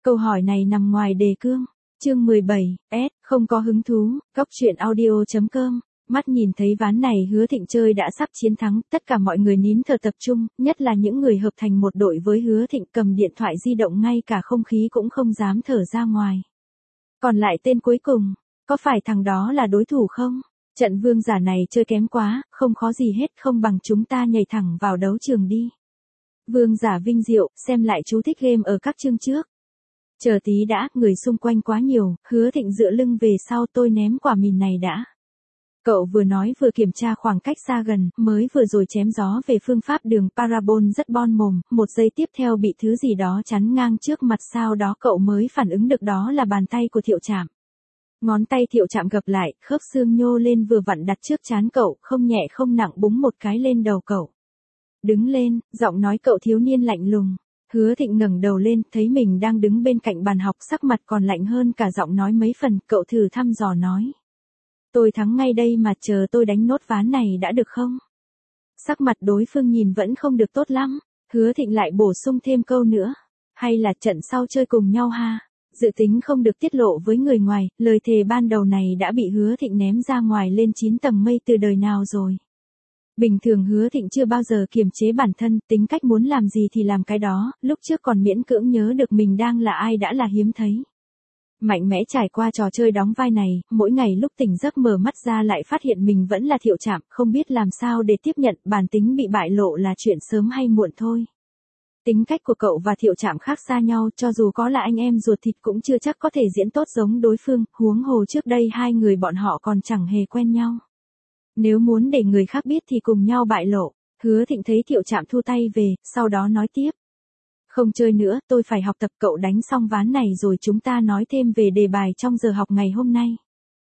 Câu hỏi này nằm ngoài đề cương. Chương 17, không có hứng thú, góc truyện audio.com. Mắt nhìn thấy ván này Hứa Thịnh chơi đã sắp chiến thắng, tất cả mọi người nín thở tập trung, nhất là những người hợp thành một đội với Hứa Thịnh cầm điện thoại di động ngay cả không khí cũng không dám thở ra ngoài. Còn lại tên cuối cùng, có phải thằng đó là đối thủ không? Trận vương giả này chơi kém quá, không khó gì hết, không bằng chúng ta nhảy thẳng vào đấu trường đi. Vương giả vinh diệu, xem lại chú thích game ở các chương trước. Chờ tí đã, người xung quanh quá nhiều, Hứa Thịnh dựa lưng về sau, tôi ném quả mìn này đã. Cậu vừa nói vừa kiểm tra khoảng cách xa gần, mới vừa rồi chém gió về phương pháp đường parabol rất bon mồm, một giây tiếp theo bị thứ gì đó chắn ngang trước mặt, sau đó cậu mới phản ứng được đó là bàn tay của Thiệu Trạm. Ngón tay Thiệu Trạm gập lại, khớp xương nhô lên vừa vặn đặt trước trán cậu, không nhẹ không nặng búng một cái lên đầu cậu. Đứng lên, giọng nói cậu thiếu niên lạnh lùng. Hứa Thịnh ngẩng đầu lên, thấy mình đang đứng bên cạnh bàn học, sắc mặt còn lạnh hơn cả giọng nói mấy phần, cậu thử thăm dò nói. Tôi thắng ngay đây mà, chờ tôi đánh nốt ván này đã được không? Sắc mặt đối phương nhìn vẫn không được tốt lắm, Hứa Thịnh lại bổ sung thêm câu nữa. Hay là trận sau chơi cùng nhau ha? Dự tính không được tiết lộ với người ngoài, lời thề ban đầu này đã bị Hứa Thịnh ném ra ngoài lên 9 tầng mây từ đời nào rồi. Bình thường Hứa Thịnh chưa bao giờ kiềm chế bản thân, tính cách muốn làm gì thì làm cái đó, lúc trước còn miễn cưỡng nhớ được mình đang là ai đã là hiếm thấy. Mạnh mẽ trải qua trò chơi đóng vai này, mỗi ngày lúc tỉnh giấc mở mắt ra lại phát hiện mình vẫn là Thiệu Trạm, không biết làm sao để tiếp nhận, bản tính bị bại lộ là chuyện sớm hay muộn thôi. Tính cách của cậu và Thiệu Trạm khác xa nhau, cho dù có là anh em ruột thịt cũng chưa chắc có thể diễn tốt giống đối phương, huống hồ trước đây hai người bọn họ còn chẳng hề quen nhau. Nếu muốn để người khác biết thì cùng nhau bại lộ. Hứa Thịnh thấy Thiệu Trạm thu tay về, sau đó nói tiếp. Không chơi nữa, tôi phải học tập, cậu đánh xong ván này rồi chúng ta nói thêm về đề bài trong giờ học ngày hôm nay.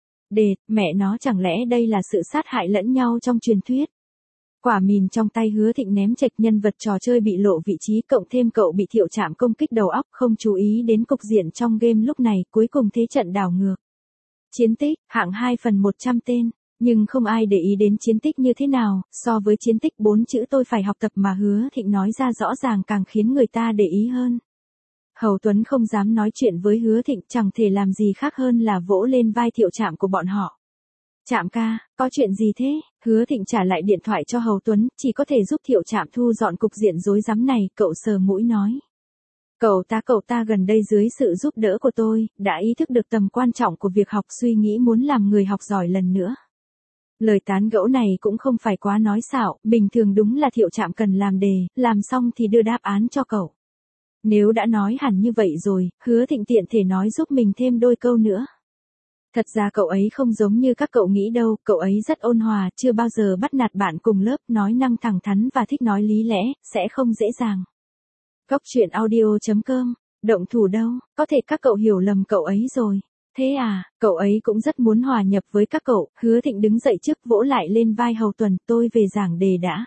Mẹ nó, chẳng lẽ đây là sự sát hại lẫn nhau trong truyền thuyết? Quả mìn trong tay Hứa Thịnh ném chệch, nhân vật trò chơi bị lộ vị trí, cộng thêm cậu bị Thiệu Trạm công kích đầu óc, không chú ý đến cục diện trong game lúc này, cuối cùng thế trận đảo ngược. Chiến tích, hạng 2/100 tên. Nhưng không ai để ý đến chiến tích như thế nào, so với chiến tích 4 chữ tôi phải học tập mà Hứa Thịnh nói ra rõ ràng càng khiến người ta để ý hơn. Hầu Tuấn không dám nói chuyện với Hứa Thịnh, chẳng thể làm gì khác hơn là vỗ lên vai Thiệu Trạm của bọn họ. Trạm ca, có chuyện gì thế? Hứa Thịnh trả lại điện thoại cho Hầu Tuấn, chỉ có thể giúp Thiệu Trạm thu dọn cục diện rối rắm này, cậu sờ mũi nói. Cậu ta gần đây dưới sự giúp đỡ của tôi, đã ý thức được tầm quan trọng của việc học, suy nghĩ muốn làm người học giỏi lần nữa. Lời tán gẫu này cũng không phải quá nói xạo, bình thường đúng là Thiệu Trạm cần làm đề, làm xong thì đưa đáp án cho cậu. Nếu đã nói hẳn như vậy rồi, Hứa Thịnh tiện thể nói giúp mình thêm đôi câu nữa. Thật ra cậu ấy không giống như các cậu nghĩ đâu, cậu ấy rất ôn hòa, chưa bao giờ bắt nạt bạn cùng lớp, nói năng thẳng thắn và thích nói lý lẽ, sẽ không dễ dàng. Góc truyện audio.com, động thủ đâu, có thể các cậu hiểu lầm cậu ấy rồi. Thế à, cậu ấy cũng rất muốn hòa nhập với các cậu. Hứa Thịnh đứng dậy trước, vỗ lại lên vai Hầu Tuấn, tôi về giảng đề đã.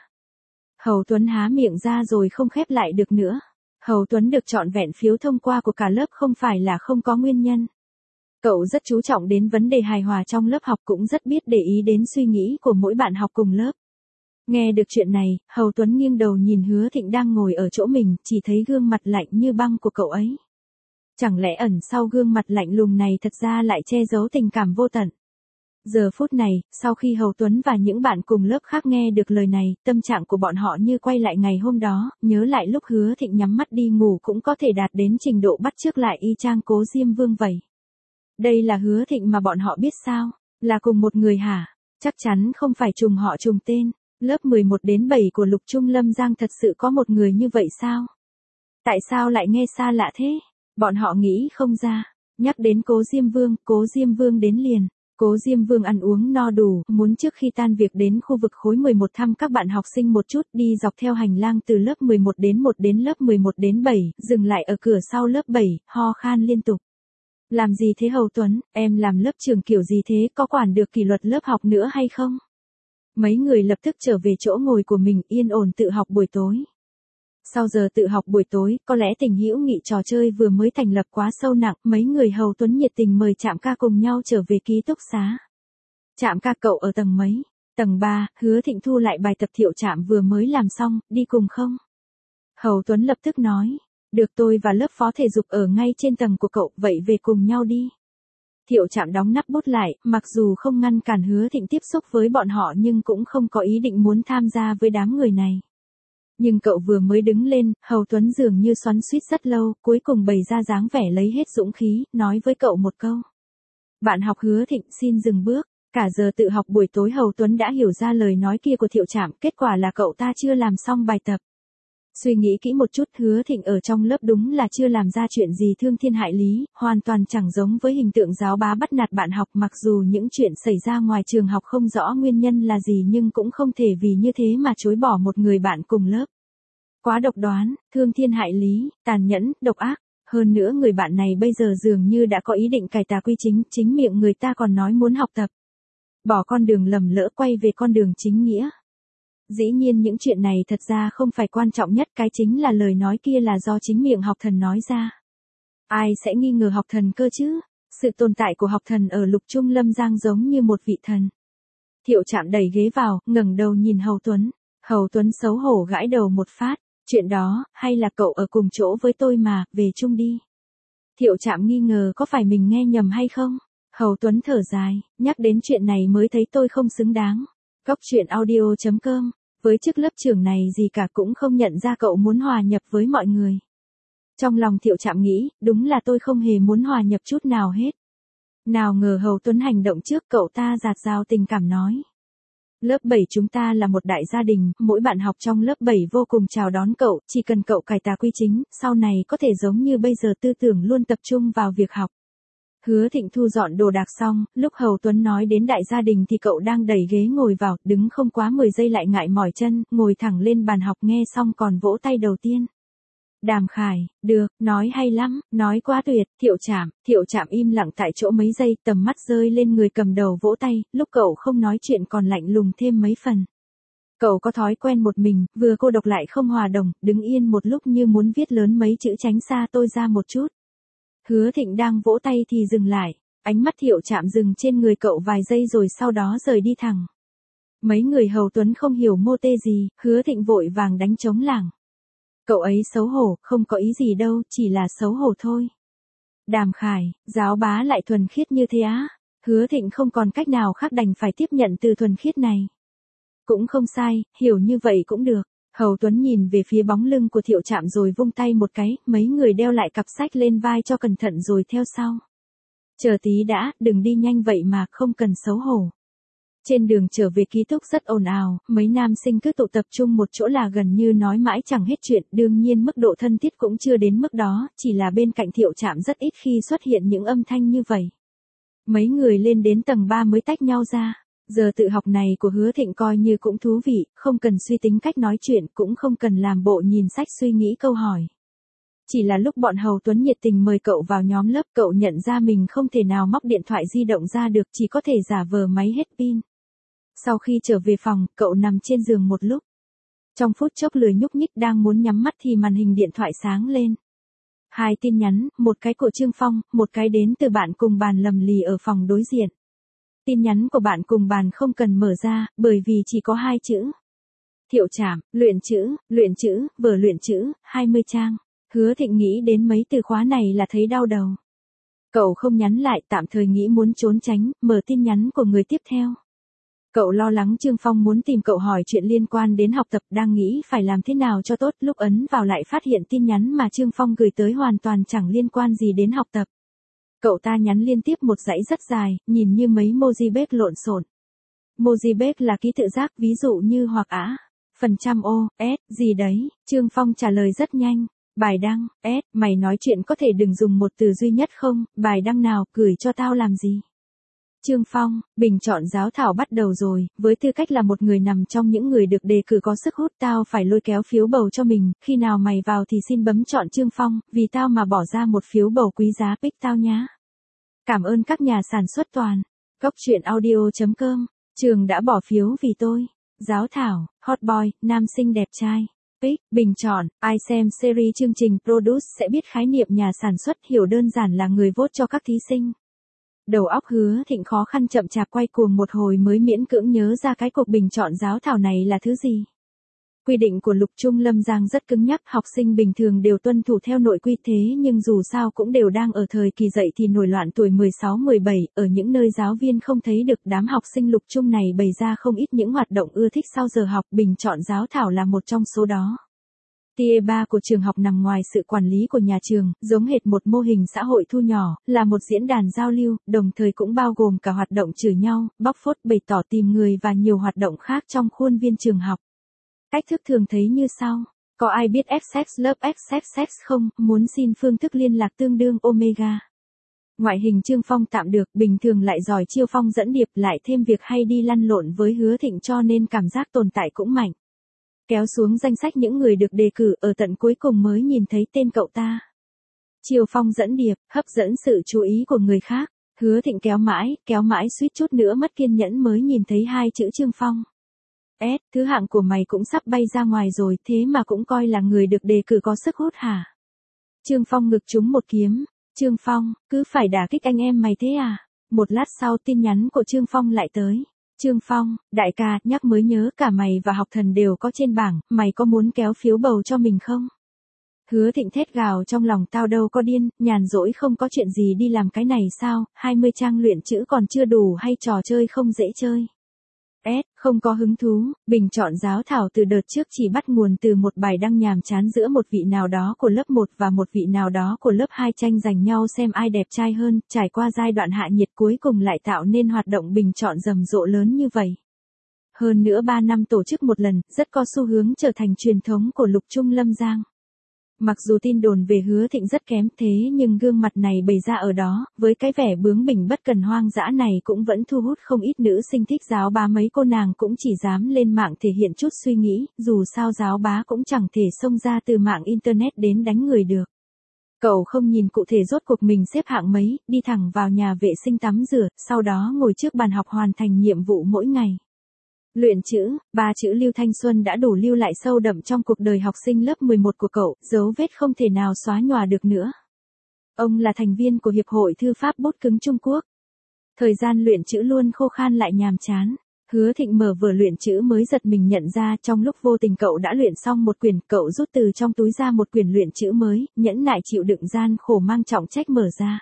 Hầu Tuấn há miệng ra rồi không khép lại được nữa. Hầu Tuấn được trọn vẹn phiếu thông qua của cả lớp không phải là không có nguyên nhân. Cậu rất chú trọng đến vấn đề hài hòa trong lớp học, cũng rất biết để ý đến suy nghĩ của mỗi bạn học cùng lớp. Nghe được chuyện này, Hầu Tuấn nghiêng đầu nhìn Hứa Thịnh đang ngồi ở chỗ mình, chỉ thấy gương mặt lạnh như băng của cậu ấy. Chẳng lẽ ẩn sau gương mặt lạnh lùng này thật ra lại che giấu tình cảm vô tận. Giờ phút này, sau khi Hầu Tuấn và những bạn cùng lớp khác nghe được lời này, tâm trạng của bọn họ như quay lại ngày hôm đó, nhớ lại lúc Hứa Thịnh nhắm mắt đi ngủ cũng có thể đạt đến trình độ bắt chước lại y chang Cố Diêm Vương vậy. Đây là Hứa Thịnh mà bọn họ biết sao? Là cùng một người hả? Chắc chắn không phải trùng họ trùng tên. Lớp 11 đến 7 của Lục Trung Lâm Giang thật sự có một người như vậy sao? Tại sao lại nghe xa lạ thế? Bọn họ nghĩ không ra. Nhắc đến Cố Diêm Vương đến liền. Cố Diêm Vương ăn uống no đủ, muốn trước khi tan việc đến khu vực khối 11 thăm các bạn học sinh một chút, đi dọc theo hành lang từ lớp 11 đến lớp 11 đến 7, dừng lại ở cửa sau lớp 7, ho khan liên tục. Làm gì thế Hầu Tuấn, em làm lớp trưởng kiểu gì thế, có quản được kỷ luật lớp học nữa hay không? Mấy người lập tức trở về chỗ ngồi của mình, yên ổn tự học buổi tối. Sau giờ tự học buổi tối, có lẽ tình hữu nghị trò chơi vừa mới thành lập quá sâu nặng, mấy người Hầu Tuấn nhiệt tình mời Trạm ca cùng nhau trở về ký túc xá. Trạm ca, cậu ở tầng mấy? Tầng 3, Hứa Thịnh thu lại bài tập Thiệu Trạm vừa mới làm xong, đi cùng không? Hầu Tuấn lập tức nói, Được, tôi và lớp phó thể dục ở ngay trên tầng của cậu, vậy về cùng nhau đi. Thiệu Trạm đóng nắp bút lại, mặc dù không ngăn cản Hứa Thịnh tiếp xúc với bọn họ nhưng cũng không có ý định muốn tham gia với đám người này. Nhưng cậu vừa mới đứng lên, Hầu Tuấn dường như xoắn xuýt rất lâu, cuối cùng bày ra dáng vẻ lấy hết dũng khí, nói với cậu một câu. Bạn học Hứa Thịnh xin dừng bước. Cả giờ tự học buổi tối Hầu Tuấn đã hiểu ra lời nói kia của Thiệu Trạm, kết quả là cậu ta chưa làm xong bài tập. Suy nghĩ kỹ một chút, Hứa Thịnh ở trong lớp đúng là chưa làm ra chuyện gì thương thiên hại lý, hoàn toàn chẳng giống với hình tượng giáo bá bắt nạt bạn học, mặc dù những chuyện xảy ra ngoài trường học không rõ nguyên nhân là gì nhưng cũng không thể vì như thế mà chối bỏ một người bạn cùng lớp. Quá độc đoán, thương thiên hại lý, tàn nhẫn, độc ác. Hơn nữa người bạn này bây giờ dường như đã có ý định cải tà quy chính, chính miệng người ta còn nói muốn học tập. Bỏ con đường lầm lỡ quay về con đường chính nghĩa. Dĩ nhiên những chuyện này thật ra không phải quan trọng nhất, cái chính là lời nói kia là do chính miệng học thần nói ra. Ai sẽ nghi ngờ học thần cơ chứ? Sự tồn tại của học thần ở Lục Trung Lâm Giang giống như một vị thần. Thiệu Trạm đẩy ghế vào, ngẩng đầu nhìn Hầu Tuấn. Hầu Tuấn xấu hổ gãi đầu một phát. Chuyện đó, hay là cậu ở cùng chỗ với tôi mà, về chung đi. Thiệu Trạm nghi ngờ có phải mình nghe nhầm hay không? Hầu Tuấn thở dài, nhắc đến chuyện này mới thấy tôi không xứng đáng. Góc truyện audio.com, với chức lớp trưởng này gì cả cũng không nhận ra cậu muốn hòa nhập với mọi người. Trong lòng Thiệu Trạm nghĩ, đúng là tôi không hề muốn hòa nhập chút nào hết. Nào ngờ Hầu Tuấn hành động trước, cậu ta dạt dào tình cảm nói. Lớp 7 chúng ta là một đại gia đình, mỗi bạn học trong lớp 7 vô cùng chào đón cậu, chỉ cần cậu cải tà quy chính, sau này có thể giống như bây giờ tư tưởng luôn tập trung vào việc học. Hứa Thịnh thu dọn đồ đạc xong, lúc Hầu Tuấn nói đến đại gia đình thì cậu đang đẩy ghế ngồi vào, đứng không quá 10 giây lại ngại mỏi chân, ngồi thẳng lên bàn học nghe xong còn vỗ tay đầu tiên. Đàm Khải, được, nói hay lắm, nói quá tuyệt. Thiệu Trạm im lặng tại chỗ mấy giây, tầm mắt rơi lên người cầm đầu vỗ tay, lúc cậu không nói chuyện còn lạnh lùng thêm mấy phần. Cậu có thói quen một mình, vừa cô độc lại không hòa đồng, đứng yên một lúc như muốn viết lớn mấy chữ tránh xa tôi ra một chút. Hứa Thịnh đang vỗ tay thì dừng lại, ánh mắt Thiệu Trạm dừng trên người cậu vài giây rồi sau đó rời đi thẳng. Mấy người Hầu Tuấn không hiểu mô tê gì, Hứa Thịnh vội vàng đánh trống lảng. Cậu ấy xấu hổ, không có ý gì đâu, chỉ là xấu hổ thôi. Đàm Khải, giáo bá lại thuần khiết như thế á? Hứa Thịnh không còn cách nào khác đành phải tiếp nhận từ thuần khiết này. Cũng không sai, hiểu như vậy cũng được. Hầu Tuấn nhìn về phía bóng lưng của Thiệu Trạm rồi vung tay một cái, mấy người đeo lại cặp sách lên vai cho cẩn thận rồi theo sau. Chờ tí đã, đừng đi nhanh vậy mà, không cần xấu hổ. Trên đường trở về ký túc rất ồn ào, mấy nam sinh cứ tụ tập trung một chỗ là gần như nói mãi chẳng hết chuyện, đương nhiên mức độ thân thiết cũng chưa đến mức đó, chỉ là bên cạnh Thiệu Trạm rất ít khi xuất hiện những âm thanh như vậy. Mấy người lên đến tầng 3 mới tách nhau ra. Giờ tự học này của Hứa Thịnh coi như cũng thú vị, không cần suy tính cách nói chuyện, cũng không cần làm bộ nhìn sách suy nghĩ câu hỏi. Chỉ là lúc bọn Hầu Tuấn nhiệt tình mời cậu vào nhóm lớp, cậu nhận ra mình không thể nào móc điện thoại di động ra được, chỉ có thể giả vờ máy hết pin. Sau khi trở về phòng, cậu nằm trên giường một lúc. Trong phút chốc lười nhúc nhích đang muốn nhắm mắt thì màn hình điện thoại sáng lên. 2 tin nhắn, một cái của Trương Phong, một cái đến từ bạn cùng bàn lầm lì ở phòng đối diện. Tin nhắn của bạn cùng bàn không cần mở ra, bởi vì chỉ có 2 chữ. Thiệu Trạm, luyện chữ, vở luyện chữ, 20 trang. Hứa Thịnh nghĩ đến mấy từ khóa này là thấy đau đầu. Cậu không nhắn lại, tạm thời nghĩ muốn trốn tránh, mở tin nhắn của người tiếp theo. Cậu lo lắng Trương Phong muốn tìm cậu hỏi chuyện liên quan đến học tập, đang nghĩ phải làm thế nào cho tốt, lúc ấn vào lại phát hiện tin nhắn mà Trương Phong gửi tới hoàn toàn chẳng liên quan gì đến học tập. Cậu ta nhắn liên tiếp một dãy rất dài, nhìn như mấy mojibek lộn xộn. Mojibek là ký tự giác, ví dụ như hoặc á, phần trăm o, s, gì đấy. Trương Phong trả lời rất nhanh. Bài đăng, s, mày nói chuyện có thể đừng dùng một từ duy nhất không, bài đăng nào, gửi cho tao làm gì. Trương Phong, bình chọn giáo thảo bắt đầu rồi, với tư cách là một người nằm trong những người được đề cử có sức hút, tao phải lôi kéo phiếu bầu cho mình, khi nào mày vào thì xin bấm chọn Trương Phong, vì tao mà bỏ ra một phiếu bầu quý giá, pick tao nhá. Cảm ơn các nhà sản xuất toàn. Góc truyện audio.com, trường đã bỏ phiếu vì tôi. Giáo thảo, hot boy, nam sinh đẹp trai. Pick, bình chọn, ai xem series chương trình Produce sẽ biết khái niệm nhà sản xuất, hiểu đơn giản là người vote cho các thí sinh. Đầu óc Hứa Thịnh khó khăn chậm chạp quay cuồng một hồi mới miễn cưỡng nhớ ra cái cuộc bình chọn giáo thảo này là thứ gì. Quy định của Lục Trung Lâm Giang rất cứng nhắc, học sinh bình thường đều tuân thủ theo nội quy thế nhưng dù sao cũng đều đang ở thời kỳ dậy thì nổi loạn tuổi 16-17, ở những nơi giáo viên không thấy được đám học sinh Lục Trung này bày ra không ít những hoạt động ưa thích sau giờ học, bình chọn giáo thảo là một trong số đó. Tier 3 của trường học nằm ngoài sự quản lý của nhà trường, giống hệt một mô hình xã hội thu nhỏ, là một diễn đàn giao lưu, đồng thời cũng bao gồm cả hoạt động chửi nhau, bóc phốt, bày tỏ tìm người và nhiều hoạt động khác trong khuôn viên trường học. Cách thức thường thấy như sau. Có ai biết Fsex lớp Fsex không? Muốn xin phương thức liên lạc tương đương Omega. Ngoại hình Trương Phong tạm được, bình thường lại giỏi chiêu phong dẫn điệp, lại thêm việc hay đi lăn lộn với Hứa Thịnh cho nên cảm giác tồn tại cũng mạnh. Kéo xuống danh sách những người được đề cử, ở tận cuối cùng mới nhìn thấy tên cậu ta. Chiêu phong dẫn điệp, hấp dẫn sự chú ý của người khác. Hứa Thịnh kéo mãi suýt chút nữa mất kiên nhẫn mới nhìn thấy hai chữ Trương Phong. Thứ hạng của mày cũng sắp bay ra ngoài rồi, thế mà cũng coi là người được đề cử có sức hút hả? Trương Phong ngực trúng một kiếm. Trương Phong, cứ phải đả kích anh em mày thế à? Một lát sau tin nhắn của Trương Phong lại tới. Trương Phong, đại ca, nhắc mới nhớ cả mày và học thần đều có trên bảng, mày có muốn kéo phiếu bầu cho mình không? Hứa Thịnh thét gào trong lòng, tao đâu có điên, nhàn rỗi không có chuyện gì đi làm cái này sao, 20 trang luyện chữ còn chưa đủ hay trò chơi không dễ chơi? Không có hứng thú, bình chọn giáo thảo từ đợt trước chỉ bắt nguồn từ một bài đăng nhàm chán giữa một vị nào đó của lớp 1 và một vị nào đó của lớp 2 tranh giành nhau xem ai đẹp trai hơn, trải qua giai đoạn hạ nhiệt cuối cùng lại tạo nên hoạt động bình chọn rầm rộ lớn như vậy. Hơn nữa 3 năm tổ chức một lần, rất có xu hướng trở thành truyền thống của Lục Trung Lâm Giang. Mặc dù tin đồn về Hứa Thịnh rất kém thế nhưng gương mặt này bày ra ở đó, với cái vẻ bướng bỉnh bất cần hoang dã này cũng vẫn thu hút không ít nữ sinh thích giáo bá, mấy cô nàng cũng chỉ dám lên mạng thể hiện chút suy nghĩ, dù sao giáo bá cũng chẳng thể xông ra từ mạng internet đến đánh người được. Cậu không nhìn cụ thể rốt cuộc mình xếp hạng mấy, đi thẳng vào nhà vệ sinh tắm rửa, sau đó ngồi trước bàn học hoàn thành nhiệm vụ mỗi ngày. Luyện chữ, 3 chữ Lưu Thanh Xuân đã đủ lưu lại sâu đậm trong cuộc đời học sinh lớp 11 của cậu, dấu vết không thể nào xóa nhòa được nữa. Ông là thành viên của Hiệp hội Thư pháp Bút cứng Trung Quốc. Thời gian luyện chữ luôn khô khan lại nhàm chán. Hứa Thịnh mở vở luyện chữ mới giật mình nhận ra trong lúc vô tình cậu đã luyện xong một quyển, cậu rút từ trong túi ra một quyển luyện chữ mới, nhẫn nại chịu đựng gian khổ mang trọng trách mở ra.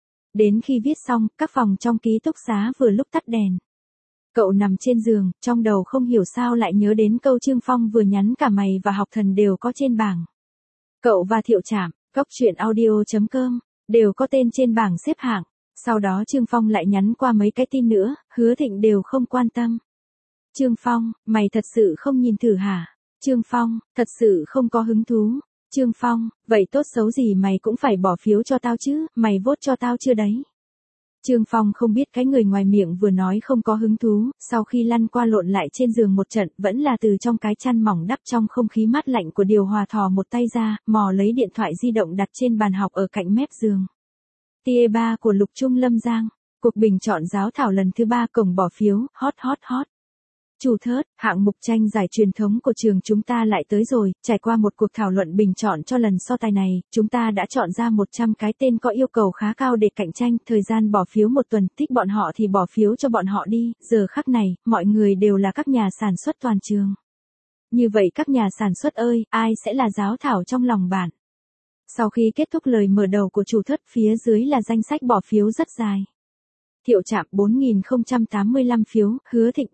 Đến khi viết xong, các phòng trong ký túc xá vừa lúc tắt đèn. Cậu nằm trên giường, trong đầu không hiểu sao lại nhớ đến câu Trương Phong vừa nhắn cả mày và học thần đều có trên bảng. Cậu và Thiệu Trảm, Cóc Truyện Audio.com, đều có tên trên bảng xếp hạng. Sau đó Trương Phong lại nhắn qua mấy cái tin nữa, Hứa Thịnh đều không quan tâm. Trương Phong, mày thật sự không nhìn thử hả? Trương Phong, thật sự không có hứng thú. Trương Phong, vậy tốt xấu gì mày cũng phải bỏ phiếu cho tao chứ, mày vote cho tao chưa đấy? Trương Phong không biết cái người ngoài miệng vừa nói không có hứng thú, sau khi lăn qua lộn lại trên giường một trận, vẫn là từ trong cái chăn mỏng đắp trong không khí mát lạnh của điều hòa thò một tay ra, mò lấy điện thoại di động đặt trên bàn học ở cạnh mép giường. Tier 3 của Lục Trung Lâm Giang, cuộc bình chọn giáo thảo lần thứ 3 cổng bỏ phiếu, hot. Chủ thớt, hạng mục tranh giải truyền thống của trường chúng ta lại tới rồi, trải qua một cuộc thảo luận bình chọn cho lần so tài này, chúng ta đã chọn ra 100 cái tên có yêu cầu khá cao để cạnh tranh, thời gian bỏ phiếu 1 tuần, thích bọn họ thì bỏ phiếu cho bọn họ đi, giờ khắc này, mọi người đều là các nhà sản xuất toàn trường. Như vậy các nhà sản xuất ơi, ai sẽ là giáo thảo trong lòng bạn? Sau khi kết thúc lời mở đầu của chủ thớt, phía dưới là danh sách bỏ phiếu rất dài. Thiệu Trảm 4.085 phiếu, Hứa Thịnh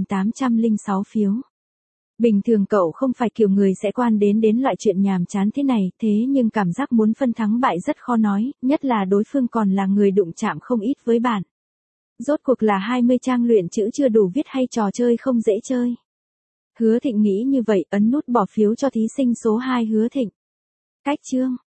3.806 phiếu. Bình thường cậu không phải kiểu người sẽ quan đến loại chuyện nhàm chán thế này, thế nhưng cảm giác muốn phân thắng bại rất khó nói, nhất là đối phương còn là người đụng chạm không ít với bạn. Rốt cuộc là 20 trang luyện chữ chưa đủ viết hay trò chơi không dễ chơi. Hứa Thịnh nghĩ như vậy, ấn nút bỏ phiếu cho thí sinh số 2 Hứa Thịnh. Cách chương.